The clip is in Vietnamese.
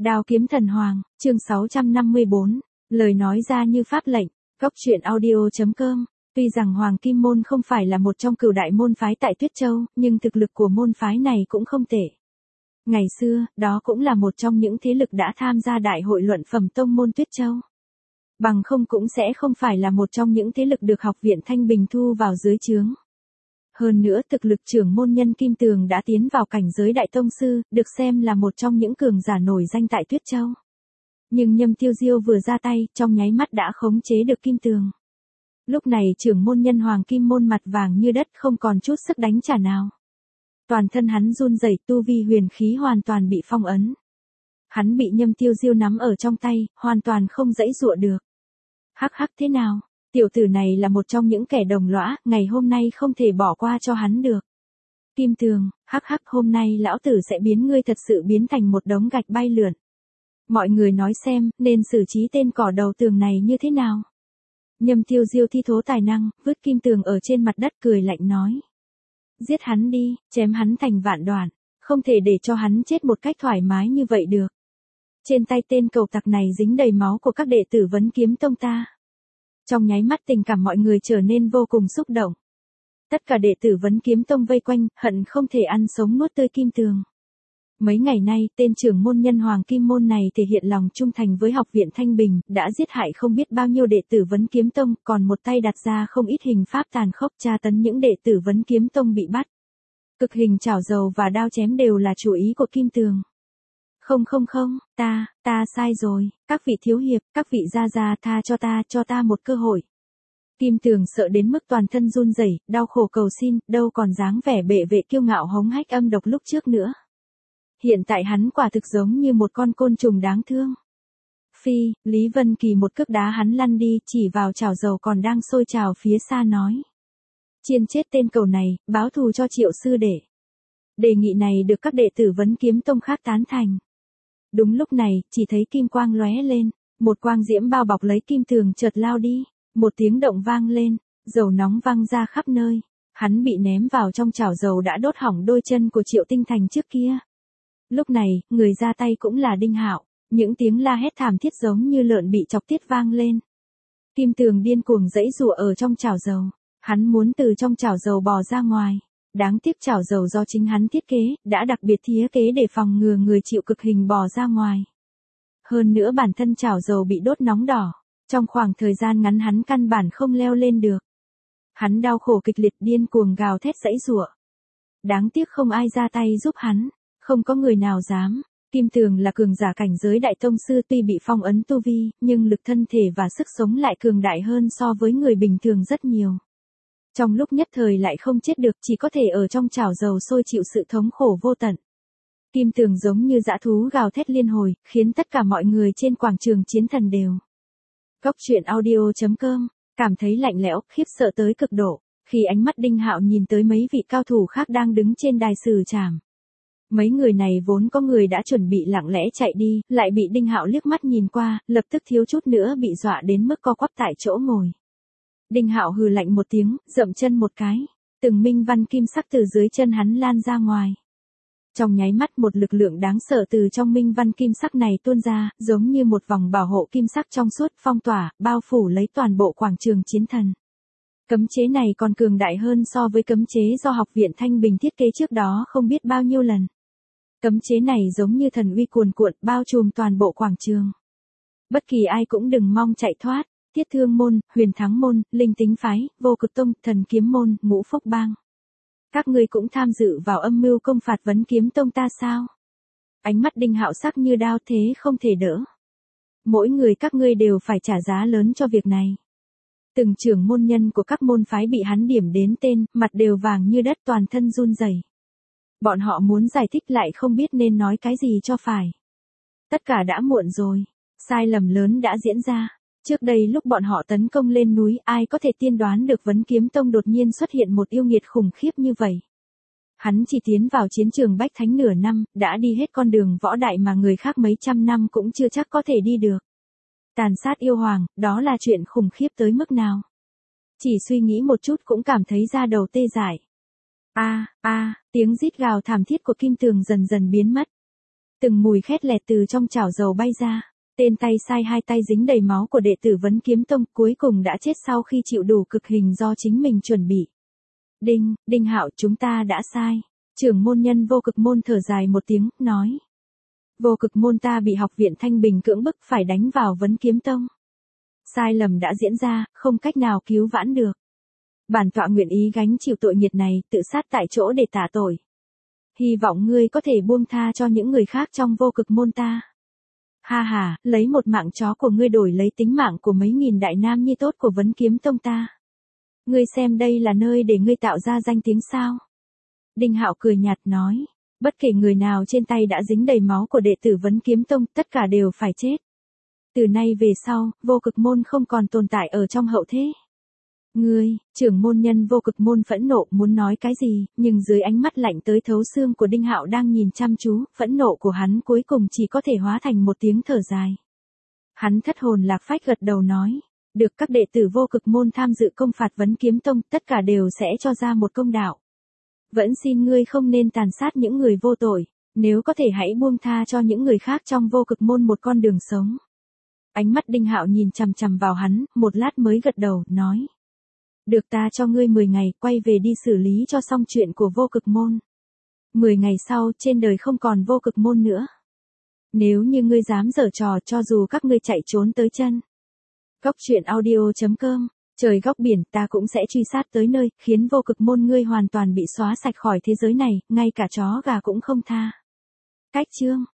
Đao kiếm thần hoàng, chương 654, lời nói ra như pháp lệnh, góc truyện audio.com. Tuy rằng Hoàng Kim Môn không phải là một trong cửu đại môn phái tại Tuyết Châu, nhưng thực lực của môn phái này cũng không tệ. Ngày xưa, đó cũng là một trong những thế lực đã tham gia đại hội luận phẩm tông môn Tuyết Châu. Bằng không cũng sẽ không phải là một trong những thế lực được học viện Thanh Bình thu vào dưới trướng. Hơn nữa thực lực trưởng môn nhân Kim Tường đã tiến vào cảnh giới đại tông sư, được xem là một trong những cường giả nổi danh tại Tuyết Châu. Nhưng Nhâm Tiêu Diêu vừa ra tay, trong nháy mắt đã khống chế được Kim Tường. Lúc này trưởng môn nhân Hoàng Kim Môn mặt vàng như đất, không còn chút sức đánh trả nào. Toàn thân hắn run rẩy, tu vi huyền khí hoàn toàn bị phong ấn. Hắn bị Nhâm Tiêu Diêu nắm ở trong tay, hoàn toàn không giãy giụa được. Hắc hắc, thế nào? Tiểu tử này là một trong những kẻ đồng lõa, ngày hôm nay không thể bỏ qua cho hắn được. Kim Tường, hắc hắc, hôm nay lão tử sẽ biến ngươi thật sự biến thành một đống gạch bay lượn. Mọi người nói xem, nên xử trí tên cỏ đầu tường này như thế nào? Nhâm Tiêu Diêu thi thố tài năng, vứt Kim Tường ở trên mặt đất cười lạnh nói. Giết hắn đi, chém hắn thành vạn đoạn, không thể để cho hắn chết một cách thoải mái như vậy được. Trên tay tên cẩu tặc này dính đầy máu của các đệ tử Vấn Kiếm Tông ta. Trong nháy mắt tình cảm mọi người trở nên vô cùng xúc động. Tất cả đệ tử Vấn Kiếm Tông vây quanh, hận không thể ăn sống nuốt tươi Kim Tường. Mấy ngày nay, tên trưởng môn nhân Hoàng Kim Môn này thể hiện lòng trung thành với học viện Thanh Bình, đã giết hại không biết bao nhiêu đệ tử Vấn Kiếm Tông, còn một tay đặt ra không ít hình pháp tàn khốc tra tấn những đệ tử Vấn Kiếm Tông bị bắt. Cực hình chảo dầu và đao chém đều là chủ ý của Kim Tường. Không, ta sai rồi, các vị thiếu hiệp, các vị gia gia tha cho ta một cơ hội. Kim Tường sợ đến mức toàn thân run rẩy, đau khổ cầu xin, đâu còn dáng vẻ bệ vệ kiêu ngạo hống hách âm độc lúc trước nữa. Hiện tại hắn quả thực giống như một con côn trùng đáng thương. Phi, Lý Vân Kỳ một cước đá hắn lăn đi, chỉ vào chảo dầu còn đang sôi trào phía xa nói. Chiên chết tên cẩu này, báo thù cho Triệu sư đệ. Đề nghị này được các đệ tử Vấn Kiếm Tông khác tán thành. Đúng lúc này, chỉ thấy kim quang lóe lên, một quang diễm bao bọc lấy Kim Tường chợt lao đi, một tiếng động vang lên, dầu nóng văng ra khắp nơi. Hắn bị ném vào trong chảo dầu đã đốt hỏng đôi chân của Triệu Tinh Thành trước kia. Lúc này, người ra tay cũng là Đinh Hạo, những tiếng la hét thảm thiết giống như lợn bị chọc tiết vang lên. Kim Tường điên cuồng giãy giụa ở trong chảo dầu, hắn muốn từ trong chảo dầu bò ra ngoài. Đáng tiếc chảo dầu do chính hắn thiết kế, đã đặc biệt thiết kế để phòng ngừa người chịu cực hình bò ra ngoài. Hơn nữa bản thân chảo dầu bị đốt nóng đỏ, trong khoảng thời gian ngắn hắn căn bản không leo lên được. Hắn đau khổ kịch liệt điên cuồng gào thét giãy giụa. Đáng tiếc không ai ra tay giúp hắn, không có người nào dám. Kim Tường là cường giả cảnh giới đại tông sư, tuy bị phong ấn tu vi, nhưng lực thân thể và sức sống lại cường đại hơn so với người bình thường rất nhiều. Trong lúc nhất thời lại không chết được, chỉ có thể ở trong chảo dầu sôi chịu sự thống khổ vô tận. Kim Tường giống như dã thú gào thét liên hồi, khiến tất cả mọi người trên quảng trường chiến thần đều. Góc truyện audio.com, cảm thấy lạnh lẽo, khiếp sợ tới cực độ, khi ánh mắt Đinh Hạo nhìn tới mấy vị cao thủ khác đang đứng trên đài xử trảm. Mấy người này vốn có người đã chuẩn bị lặng lẽ chạy đi, lại bị Đinh Hạo liếc mắt nhìn qua, lập tức thiếu chút nữa bị dọa đến mức co quắp tại chỗ ngồi. Đinh Hạo hừ lạnh một tiếng, dậm chân một cái, từng minh văn kim sắc từ dưới chân hắn lan ra ngoài. Trong nháy mắt một lực lượng đáng sợ từ trong minh văn kim sắc này tuôn ra, giống như một vòng bảo hộ kim sắc trong suốt phong tỏa, bao phủ lấy toàn bộ quảng trường chiến thần. Cấm chế này còn cường đại hơn so với cấm chế do học viện Thanh Bình thiết kế trước đó không biết bao nhiêu lần. Cấm chế này giống như thần uy cuồn cuộn bao trùm toàn bộ quảng trường. Bất kỳ ai cũng đừng mong chạy thoát. Tiết Thương Môn, Huyền Thắng Môn, Linh Tính Phái, Vô Cực Tông, Thần Kiếm Môn, Ngũ Phúc Bang. Các ngươi cũng tham dự vào âm mưu công phạt Vấn Kiếm Tông ta sao? Ánh mắt Đinh Hạo sắc như đao, thế không thể đỡ. Mỗi người các ngươi đều phải trả giá lớn cho việc này. Từng trưởng môn nhân của các môn phái bị hắn điểm đến tên, mặt đều vàng như đất, toàn thân run rẩy. Bọn họ muốn giải thích lại không biết nên nói cái gì cho phải. Tất cả đã muộn rồi, sai lầm lớn đã diễn ra. Trước đây lúc bọn họ tấn công lên núi, ai có thể tiên đoán được Vấn Kiếm Tông đột nhiên xuất hiện một yêu nghiệt khủng khiếp như vậy. Hắn chỉ tiến vào chiến trường Bách Thánh nửa năm, đã đi hết con đường võ đại mà người khác mấy trăm năm cũng chưa chắc có thể đi được. Tàn sát yêu hoàng, đó là chuyện khủng khiếp tới mức nào? Chỉ suy nghĩ một chút cũng cảm thấy da đầu tê dại. Tiếng rít gào thảm thiết của Kim Tường dần dần biến mất. Từng mùi khét lẹt từ trong chảo dầu bay ra. Tên tay sai hai tay dính đầy máu của đệ tử Vấn Kiếm Tông cuối cùng đã chết sau khi chịu đủ cực hình do chính mình chuẩn bị. Đinh Hạo, chúng ta đã sai. Trưởng môn nhân Vô Cực môn thở dài một tiếng, nói. Vô Cực môn ta bị học viện Thanh Bình cưỡng bức phải đánh vào Vấn Kiếm Tông. Sai lầm đã diễn ra, không cách nào cứu vãn được. Bản tọa nguyện ý gánh chịu tội nghiệt này, tự sát tại chỗ để tạ tội. Hy vọng ngươi có thể buông tha cho những người khác trong Vô Cực môn ta. Ha ha, lấy một mạng chó của ngươi đổi lấy tính mạng của mấy nghìn đại nam nhi tốt của Vấn Kiếm Tông ta. Ngươi xem đây là nơi để ngươi tạo ra danh tiếng sao? Đinh Hạo cười nhạt nói, bất kể người nào trên tay đã dính đầy máu của đệ tử Vấn Kiếm Tông, tất cả đều phải chết. Từ nay về sau, Vô Cực môn không còn tồn tại ở trong hậu thế. Ngươi, trưởng môn nhân Vô Cực môn phẫn nộ muốn nói cái gì, nhưng dưới ánh mắt lạnh tới thấu xương của Đinh Hạo đang nhìn chăm chú, phẫn nộ của hắn cuối cùng chỉ có thể hóa thành một tiếng thở dài. Hắn thất hồn lạc phách gật đầu nói, được, các đệ tử Vô Cực môn tham dự công phạt Vấn Kiếm Tông, tất cả đều sẽ cho ra một công đạo. Vẫn xin ngươi không nên tàn sát những người vô tội, nếu có thể hãy buông tha cho những người khác trong Vô Cực môn một con đường sống. Ánh mắt Đinh Hạo nhìn chằm chằm vào hắn, một lát mới gật đầu, nói. Được, ta cho ngươi 10 ngày, quay về đi xử lý cho xong chuyện của Vô Cực môn. 10 ngày sau, trên đời không còn Vô Cực môn nữa. Nếu như ngươi dám giở trò, cho dù các ngươi chạy trốn tới chân. Goctruyện.audio.com, trời góc biển, ta cũng sẽ truy sát tới nơi, khiến Vô Cực môn ngươi hoàn toàn bị xóa sạch khỏi thế giới này, ngay cả chó gà cũng không tha. Cách chương